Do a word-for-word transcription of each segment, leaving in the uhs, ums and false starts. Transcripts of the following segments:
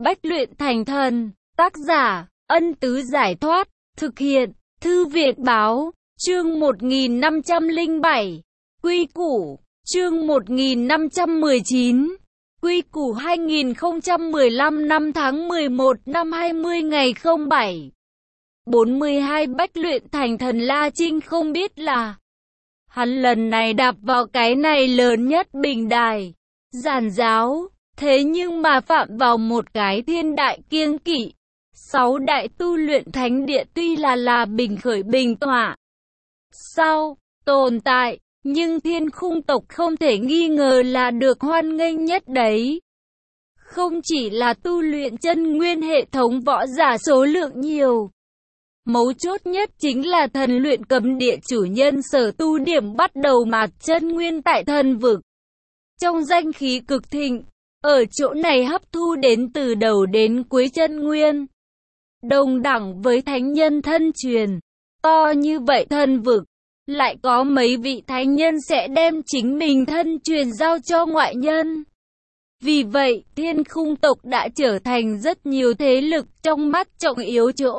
Bách luyện thành thần. Tác giả, Ân Tứ Giải Thoát. Thực hiện, Thư Việt Báo. Chương một nghìn năm trăm lẻ bảy. Quy củ. Chương một nghìn năm trăm mười chín. Quy củ hai nghìn không trăm mười lăm năm tháng mười một năm hai mươi ngày không bảy. bốn mươi hai Bách luyện thành thần. La Trinh không biết là hắn lần này đạp vào cái này lớn nhất bình đài giản giáo, thế nhưng mà phạm vào một cái thiên đại kiêng kỵ. Sáu đại tu luyện thánh địa tuy là là bình khởi bình tọa sau tồn tại, nhưng Thiên Khung tộc không thể nghi ngờ là được hoan nghênh nhất đấy. Không chỉ là tu luyện chân nguyên hệ thống võ giả số lượng nhiều, mấu chốt nhất chính là thần luyện cấm địa chủ nhân sở tu điểm bắt đầu mạt chân nguyên tại thần vực. Trong danh khí cực thịnh, ở chỗ này hấp thu đến từ đầu đến cuối chân nguyên. Đồng đẳng với thánh nhân thân truyền, to như vậy thần vực, lại có mấy vị thánh nhân sẽ đem chính mình thân truyền giao cho ngoại nhân. Vì vậy, Thiên Khung tộc đã trở thành rất nhiều thế lực trong mắt trọng yếu chỗ.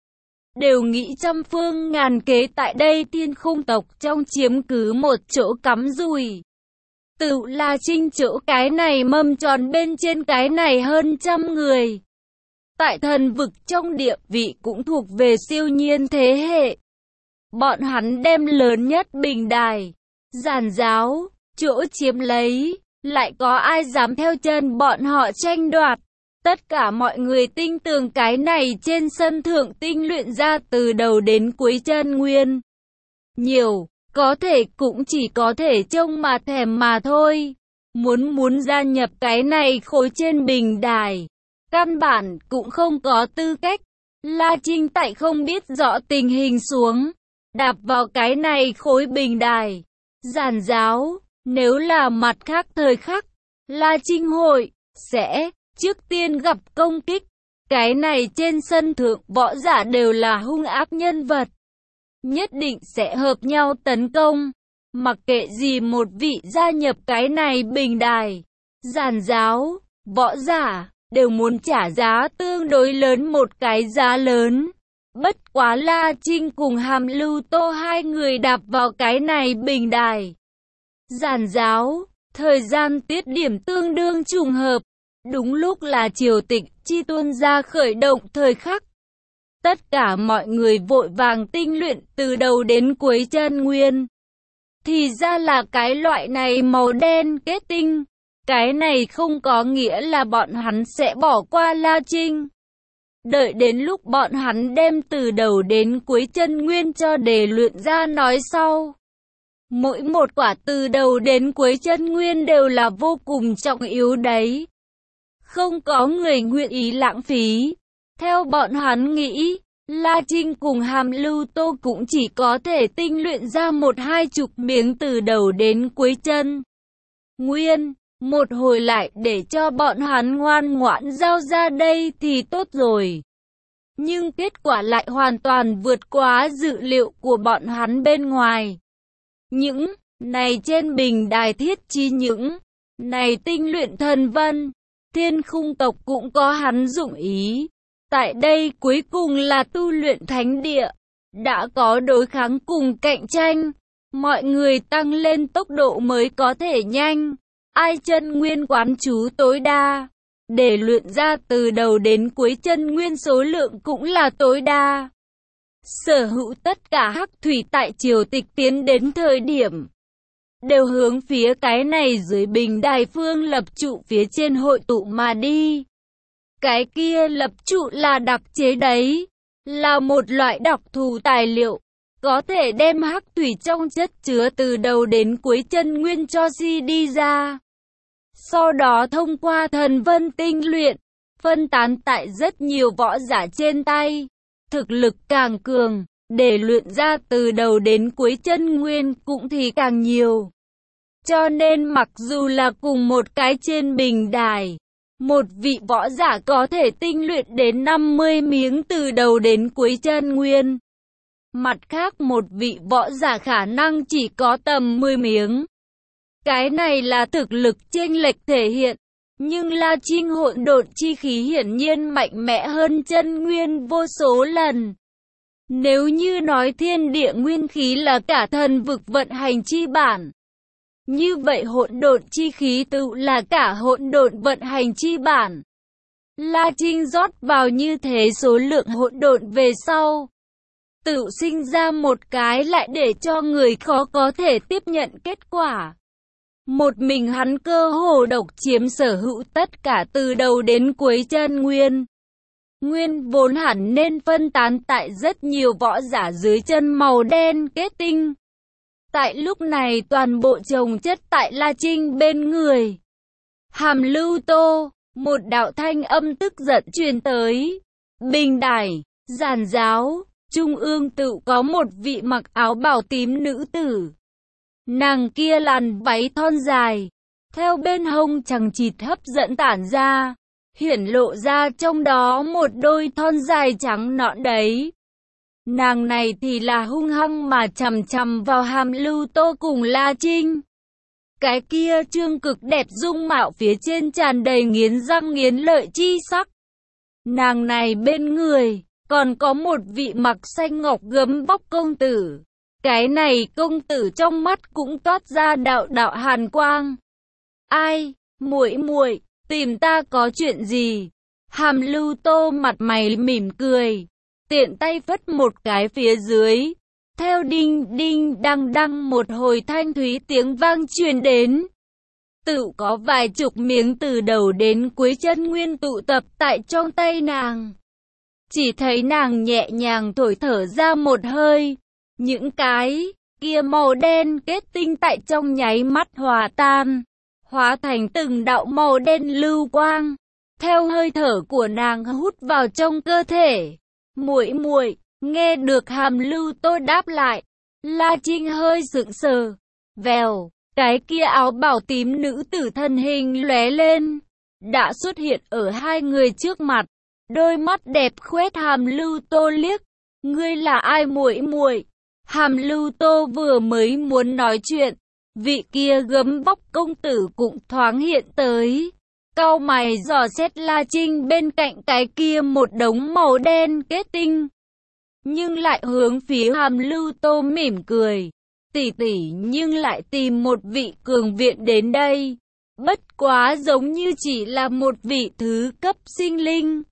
Đều nghĩ trăm phương ngàn kế tại đây Thiên Khung tộc trong chiếm cứ một chỗ cắm rùi. Tự La Trinh chỗ cái này mâm tròn bên trên cái này hơn trăm người. Tại thần vực trong địa vị cũng thuộc về siêu nhiên thế hệ. Bọn hắn đem lớn nhất bình đài, giản giáo, chỗ chiếm lấy, lại có ai dám theo chân bọn họ tranh đoạt. Tất cả mọi người tin tưởng cái này trên sân thượng tinh luyện ra từ đầu đến cuối chân nguyên. Nhiều, có thể cũng chỉ có thể trông mà thèm mà thôi. Muốn muốn gia nhập cái này khối trên bình đài, căn bản cũng không có tư cách. La Trinh tại không biết rõ tình hình xuống, đạp vào cái này khối bình đài, giản giáo, nếu là mặt khác thời khắc, La Trinh hội, sẽ trước tiên gặp công kích. Cái này trên sân thượng võ giả đều là hung ác nhân vật, nhất định sẽ hợp nhau tấn công. Mặc kệ gì một vị gia nhập cái này bình đài, giản giáo, võ giả, đều muốn trả giá tương đối lớn một cái giá lớn. Bất quá La Trinh cùng Hàm Lưu Tô hai người đạp vào cái này bình đài giản giáo, thời gian tiết điểm tương đương trùng hợp, đúng lúc là triều tịch chi tuôn ra khởi động thời khắc. Tất cả mọi người vội vàng tinh luyện từ đầu đến cuối chân nguyên. Thì ra là cái loại này màu đen kết tinh. Cái này không có nghĩa là bọn hắn sẽ bỏ qua La Trinh. Đợi đến lúc bọn hắn đem từ đầu đến cuối chân nguyên cho đề luyện ra nói sau. Mỗi một quả từ đầu đến cuối chân nguyên đều là vô cùng trọng yếu đấy. Không có người nguyện ý lãng phí. Theo bọn hắn nghĩ, La Trinh cùng Hàm Lưu Tô cũng chỉ có thể tinh luyện ra một hai chục miếng từ đầu đến cuối chân nguyên. Một hồi lại để cho bọn hắn ngoan ngoãn giao ra đây thì tốt rồi. Nhưng kết quả lại hoàn toàn vượt quá dự liệu của bọn hắn bên ngoài. Những này trên bình đài thiết chi những này tinh luyện thần vân, Thiên Khung tộc cũng có hắn dụng ý. Tại đây cuối cùng là tu luyện thánh địa, đã có đối kháng cùng cạnh tranh, mọi người tăng lên tốc độ mới có thể nhanh. Ai chân nguyên quán chú tối đa, để luyện ra từ đầu đến cuối chân nguyên số lượng cũng là tối đa. Sở hữu tất cả hắc thủy tại triều tịch tiến đến thời điểm, đều hướng phía cái này dưới bình đài phương lập trụ phía trên hội tụ mà đi. Cái kia lập trụ là đặc chế đấy, là một loại đặc thù tài liệu, có thể đem hắc thủy trong chất chứa từ đầu đến cuối chân nguyên cho di đi ra. Sau đó thông qua thần vân tinh luyện, phân tán tại rất nhiều võ giả trên tay. Thực lực càng cường, để luyện ra từ đầu đến cuối chân nguyên cũng thì càng nhiều. Cho nên mặc dù là cùng một cái trên bình đài, một vị võ giả có thể tinh luyện đến năm mươi miếng từ đầu đến cuối chân nguyên. Mặt khác một vị võ giả khả năng chỉ có tầm mười miếng. Cái này là thực lực chênh lệch thể hiện, Nhưng La Trinh hỗn độn chi khí hiển nhiên mạnh mẽ hơn chân nguyên vô số lần. Nếu như nói thiên địa nguyên khí là cả thần vực vận hành chi bản, như vậy hỗn độn chi khí tự là cả hỗn độn vận hành chi bản. La Trinh rót vào như thế số lượng hỗn độn về sau, tự sinh ra một cái lại để cho người khó có thể tiếp nhận kết quả. Một mình hắn cơ hồ độc chiếm sở hữu tất cả từ đầu đến cuối chân nguyên. Nguyên vốn hẳn nên phân tán tại rất nhiều võ giả dưới chân màu đen kết tinh. Tại lúc này toàn bộ chồng chất tại La Trinh bên người. Hàm Lưu Tô, một đạo thanh âm tức giận truyền tới. Bình đài, giàn giáo, trung ương tự có một vị mặc áo bào tím nữ tử. Nàng kia làn váy thon dài, theo bên hông chằng chịt hấp dẫn tản ra, hiển lộ ra trong đó một đôi thon dài trắng nõn đấy. Nàng này thì là hung hăng mà chằm chằm vào Hàm Lưu Tô cùng La Trinh. Cái kia trương cực đẹp dung mạo phía trên tràn đầy nghiến răng nghiến lợi chi sắc. Nàng này bên người, còn có một vị mặc xanh ngọc gấm vóc công tử. Cái này công tử trong mắt cũng toát ra đạo đạo hàn quang. Ai, muội muội, tìm ta có chuyện gì? Hàm Lưu Tô mặt mày mỉm cười, tiện tay phất một cái phía dưới. Theo đinh đinh đăng đăng một hồi thanh thúy tiếng vang truyền đến. Tự có vài chục miếng từ đầu đến cuối chân nguyên tụ tập tại trong tay nàng. Chỉ thấy nàng nhẹ nhàng thổi thở ra một hơi. Những cái kia màu đen kết tinh tại trong nháy mắt hòa tan, hóa thành từng đạo màu đen lưu quang, theo hơi thở của nàng hút vào trong cơ thể. Muội muội, nghe được Hàm Lưu Tô đáp lại, La Trinh hơi sững sờ. Vèo, cái kia áo bào tím nữ tử thân hình lóe lên, đã xuất hiện ở hai người trước mặt. Đôi mắt đẹp khoét Hàm Lưu Tô liếc. Ngươi là ai muội muội? Hàm Lưu Tô vừa mới muốn nói chuyện, vị kia gấm vóc công tử cũng thoáng hiện tới. Cau mày dò xét La Trinh bên cạnh cái kia một đống màu đen kết tinh. Nhưng lại hướng phía Hàm Lưu Tô mỉm cười. Tỷ tỷ nhưng lại tìm một vị cường viện đến đây. Bất quá giống như chỉ là một vị thứ cấp sinh linh.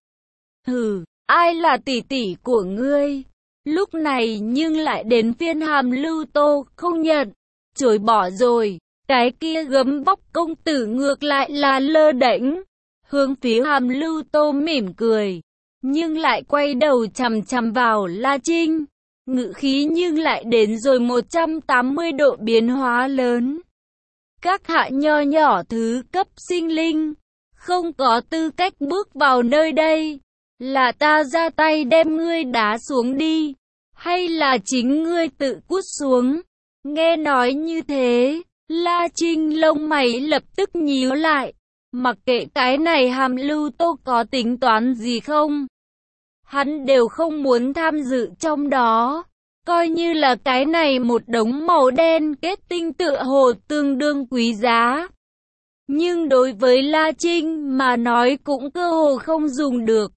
Hừ, ai là tỷ tỷ của ngươi? Lúc này nhưng lại đến phiên Hàm Lưu Tô không nhận, chối bỏ rồi. Cái kia gấm vóc công tử ngược lại là lơ đễnh, hướng phía Hàm Lưu Tô mỉm cười, nhưng lại quay đầu chằm chằm vào La Trinh. Ngữ khí nhưng lại đến rồi một trăm tám mươi độ biến hóa lớn. Các hạ nho nhỏ thứ cấp sinh linh, không có tư cách bước vào nơi đây. Là ta ra tay đem ngươi đá xuống đi, hay là chính ngươi tự cút xuống? Nghe nói như thế, La Trinh lông mày lập tức nhíu lại. Mặc kệ cái này Hàm Lưu Tô có tính toán gì không, hắn đều không muốn tham dự trong đó. Coi như là cái này một đống màu đen kết tinh tựa hồ tương đương quý giá, nhưng đối với La Trinh mà nói cũng cơ hồ không dùng được.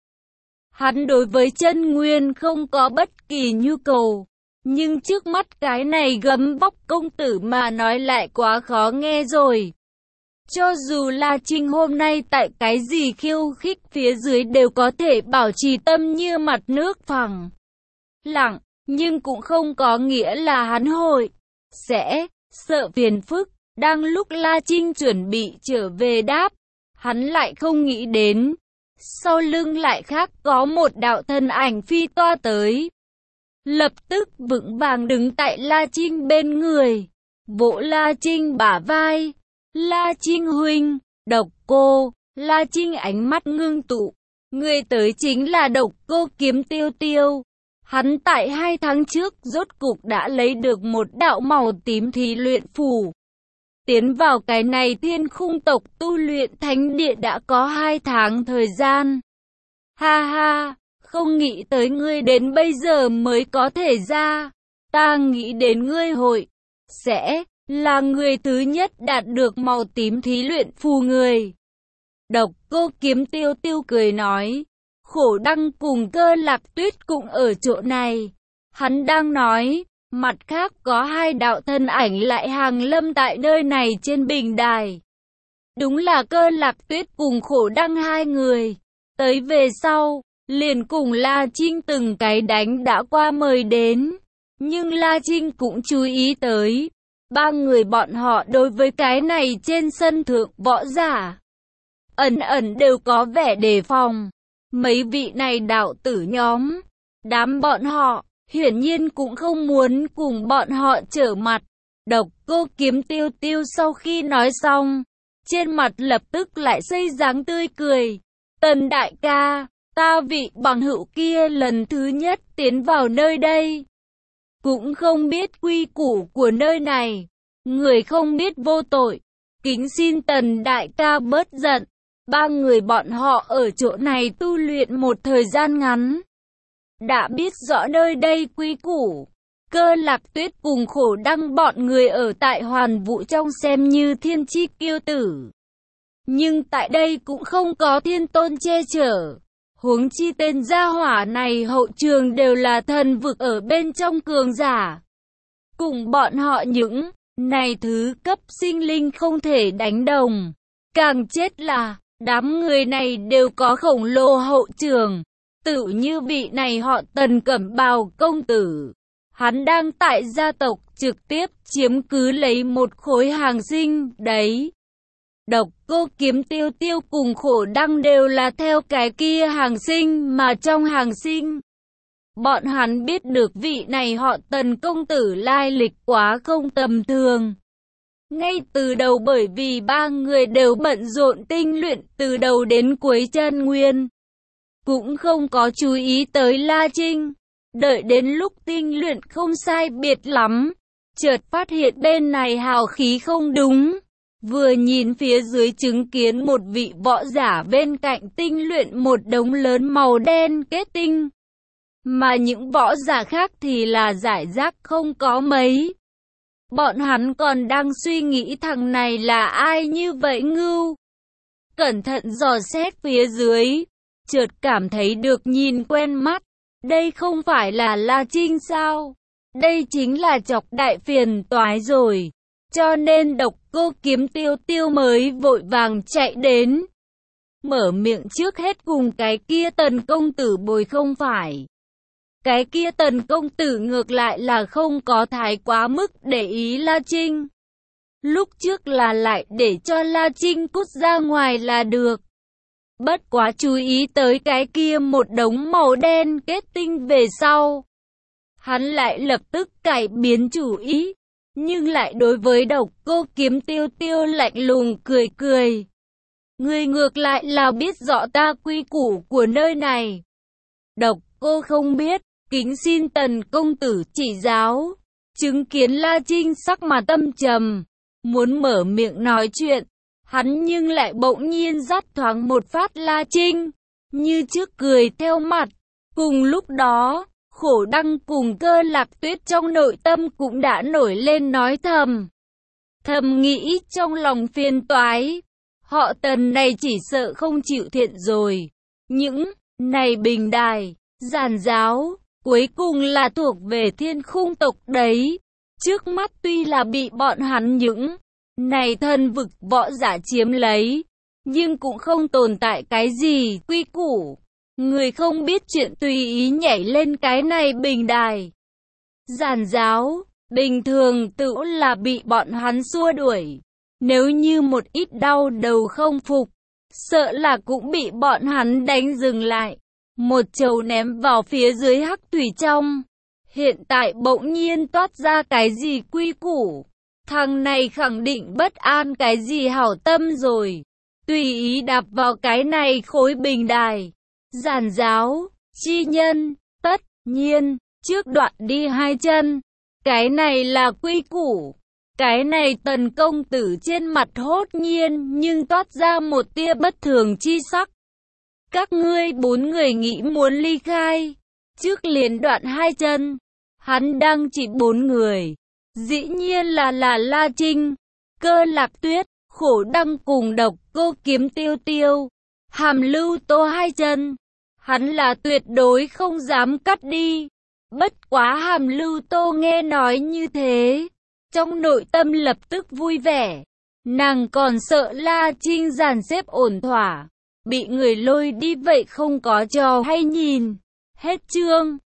Hắn đối với chân nguyên không có bất kỳ nhu cầu, nhưng trước mắt cái này gấm vóc công tử mà nói lại quá khó nghe rồi. Cho dù La Trinh hôm nay tại cái gì khiêu khích phía dưới đều có thể bảo trì tâm như mặt nước phẳng lặng, nhưng cũng không có nghĩa là hắn hội sẽ sợ phiền phức. Đang lúc La Trinh chuẩn bị trở về đáp, hắn lại không nghĩ đến, sau lưng lại khác có một đạo thân ảnh phi toa tới. Lập tức vững vàng đứng tại La Trinh bên người, vỗ La Trinh bả vai. La Trinh huynh, Độc Cô. La Trinh ánh mắt ngưng tụ, người tới chính là Độc Cô Kiếm Tiêu Tiêu. Hắn tại hai tháng trước rốt cục đã lấy được một đạo màu tím thí luyện phù. Tiến vào cái này Thiên Khung tộc tu luyện thánh địa đã có hai tháng thời gian. Ha ha, không nghĩ tới ngươi đến bây giờ mới có thể ra. Ta nghĩ đến ngươi hội sẽ là người thứ nhất đạt được màu tím thí luyện phù người. Độc Cô Kiếm Tiêu Tiêu cười nói, Khổ Đăng cùng Cơ Lạc Tuyết cũng ở chỗ này. Hắn đang nói, mặt khác có hai đạo thân ảnh lại hàng lâm tại nơi này trên bình đài. Đúng là Cơ Lạc Tuyết cùng Khổ Đăng hai người. Tới về sau, liền cùng La Trinh từng cái đánh đã qua mời đến. Nhưng La Trinh cũng chú ý tới, ba người bọn họ đối với cái này trên sân thượng võ giả ẩn ẩn đều có vẻ đề phòng. Mấy vị này đạo tử nhóm, đám bọn họ hiển nhiên cũng không muốn cùng bọn họ trở mặt. Độc Cô Kiếm Tiêu Tiêu sau khi nói xong, trên mặt lập tức lại xây dáng tươi cười. Tần đại ca, ta vị bằng hữu kia lần thứ nhất tiến vào nơi đây, cũng không biết quy củ của nơi này, người không biết vô tội, kính xin Tần đại ca bớt giận. Ba người bọn họ ở chỗ này tu luyện một thời gian ngắn, đã biết rõ nơi đây quy củ. Cơ Lạc Tuyết cùng Khổ Đăng bọn người ở tại Hoàn Vũ trong xem như thiên chi kiêu tử, nhưng tại đây cũng không có thiên tôn che chở. Huống chi tên gia hỏa này hậu trường đều là thần vực ở bên trong cường giả, cùng bọn họ những này thứ cấp sinh linh không thể đánh đồng. Càng chết là đám người này đều có khổng lồ hậu trường, tự như vị này họ Tần Cẩm Bào công tử, hắn đang tại gia tộc trực tiếp chiếm cứ lấy một khối hàng sinh đấy. Độc Cô Kiếm Tiêu Tiêu cùng Khổ Đăng đều là theo cái kia hàng sinh mà trong hàng sinh. Bọn hắn biết được vị này họ Tần công tử lai lịch quá không tầm thường. Ngay từ đầu bởi vì ba người đều bận rộn tinh luyện từ đầu đến cuối chân nguyên, cũng không có chú ý tới La Trinh. Đợi đến lúc tinh luyện không sai biệt lắm, chợt phát hiện bên này hào khí không đúng. Vừa nhìn phía dưới chứng kiến một vị võ giả bên cạnh tinh luyện một đống lớn màu đen kết tinh, mà những võ giả khác thì là rải rác không có mấy. Bọn hắn còn đang suy nghĩ thằng này là ai như vậy ngưu. Cẩn thận dò xét phía dưới, chợt cảm thấy được nhìn quen mắt. Đây không phải là La Trinh sao? Đây chính là chọc đại phiền toái rồi. Cho nên Độc Cô Kiếm Tiêu Tiêu mới vội vàng chạy đến, mở miệng trước hết cùng cái kia Tần công tử bồi không phải. Cái kia Tần công tử ngược lại là không có thái quá mức để ý La Trinh. Lúc trước là lại để cho La Trinh cút ra ngoài là được. Bất quá chú ý tới cái kia một đống màu đen kết tinh về sau, hắn lại lập tức cải biến chủ ý, nhưng lại đối với Độc Cô Kiếm Tiêu Tiêu lạnh lùng cười cười. Người ngược lại là biết rõ ta quy củ của nơi này. Độc Cô không biết, kính xin Tần công tử chỉ giáo. Chứng kiến La Trinh sắc mà tâm trầm, muốn mở miệng nói chuyện, hắn nhưng lại bỗng nhiên dắt thoáng một phát La Trinh, như trước cười theo mặt. Cùng lúc đó, Khổ Đăng cùng Cơ Lạc Tuyết trong nội tâm cũng đã nổi lên nói thầm. Thầm nghĩ trong lòng phiền toái, họ Tần này chỉ sợ không chịu thiện rồi. Những này bình đài, giàn giáo, cuối cùng là thuộc về Thiên Khung tộc đấy. Trước mắt tuy là bị bọn hắn những này thần vực võ giả chiếm lấy, nhưng cũng không tồn tại cái gì quy củ. Người không biết chuyện tùy ý nhảy lên cái này bình đài. Giàn giáo, bình thường tự là bị bọn hắn xua đuổi. Nếu như một ít đau đầu không phục, sợ là cũng bị bọn hắn đánh dừng lại. Một chầu ném vào phía dưới hắc thủy trong. Hiện tại bỗng nhiên toát ra cái gì quy củ. Thằng này khẳng định bất an cái gì hảo tâm rồi. Tùy ý đạp vào cái này khối bình đài. Giàn giáo, chi nhân, tất nhiên, trước đoạn đi hai chân. Cái này là quy củ. Cái này Tần công tử trên mặt hốt nhiên nhưng toát ra một tia bất thường chi sắc. Các ngươi bốn người nghĩ muốn ly khai, trước liền đoạn hai chân. Hắn đang chỉ bốn người. Dĩ nhiên là là La Trinh, Cơ Lạc Tuyết, khổ đăng cùng độc cô kiếm tiêu tiêu. Hàm Lưu Tô hai chân, hắn là tuyệt đối không dám cắt đi. Bất quá Hàm Lưu Tô nghe nói như thế, trong nội tâm lập tức vui vẻ. Nàng còn sợ La Trinh dàn xếp ổn thỏa, bị người lôi đi vậy không có trò hay nhìn. Hết chương.